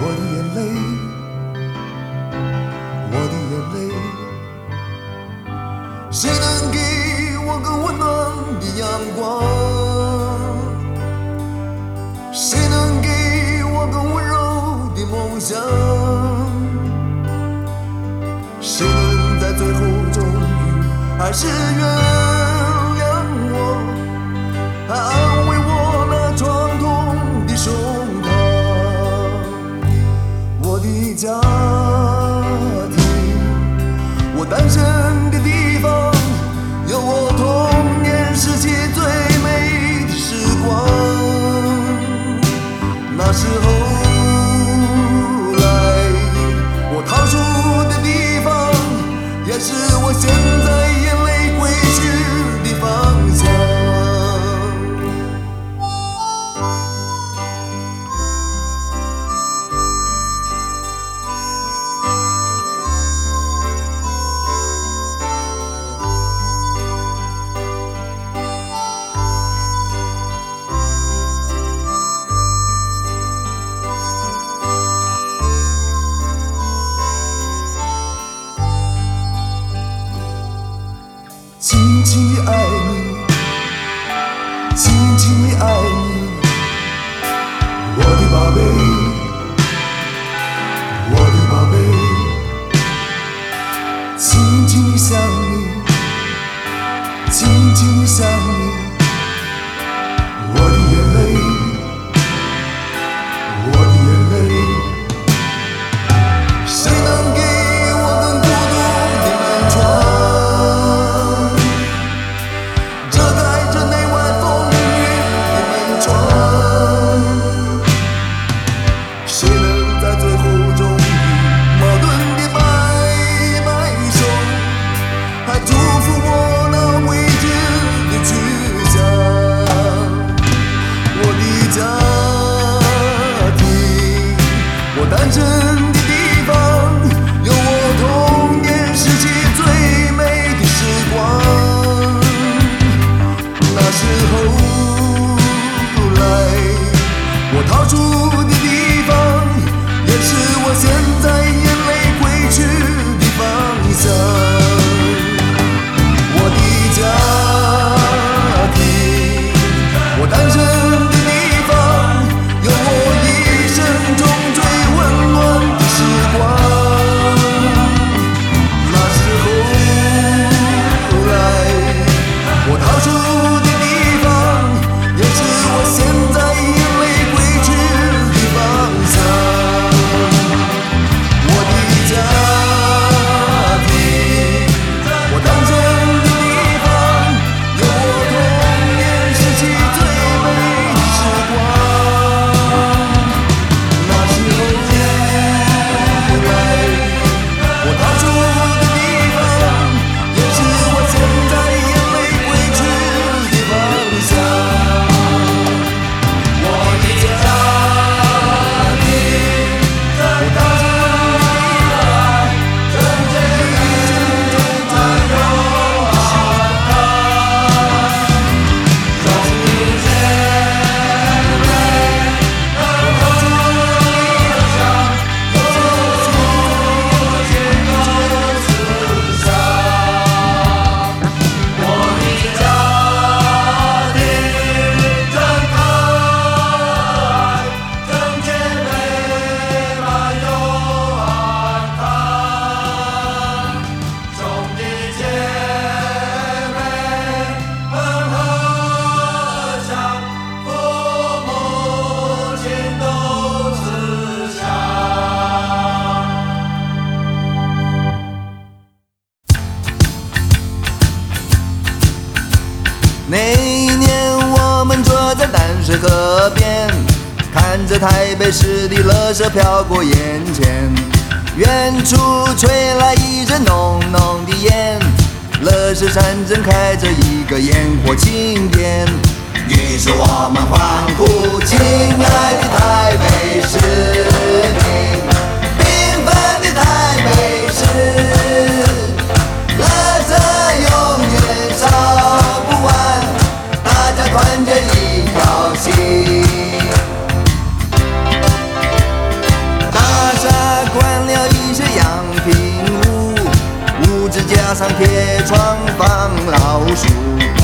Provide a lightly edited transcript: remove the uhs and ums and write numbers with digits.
我的眼泪，我的眼泪，谁能给我更温暖的阳光？谁能给我更温柔的梦想？谁能在最后终于还是原谅我，还安慰我那创痛的胸膛？我的家庭，我诞生的地方，有我童年时期最美的时光。那时候来，我逃出的地方，也是我现在眼泪归去的方向。轻轻地爱你，轻轻地爱你，我的宝贝，我的宝贝，轻轻地想你，轻轻地想你，我的眼泪，我的眼泪，谁能给我更孤独的门窗？诞生的地方，有我童年时期最美的时光。那时候来，我逃出的地方，也是我现在眼泪归去的方向。我的家庭，我诞生的地方，有我一生中最温暖的时光。那时候来，我逃出的地方，也是我现在眼泪归去的方向。我的家庭，我诞生的地方，有我童年时期最美的时光。那时候来，我逃出的地方，也是我现在眼泪归去的方向。我的家庭，我诞生的地方，正是一生中最柔的时光。让世界美，我逃出的地方，有我心中最坚定的思想。我的家庭真可爱，整洁美满又安康，兄弟姐妹们和祥，父母亲都慈祥。那一年，我们坐在淡水河边，看着台北市的垃圾飘过眼前，远处吹来一阵浓浓的烟，垃圾山正开着一个烟火庆典。于是我们欢呼，亲爱的台北市民，缤纷的台北市，垃圾永远烧不完，大家团结一条心。 加上铁窗防老鼠。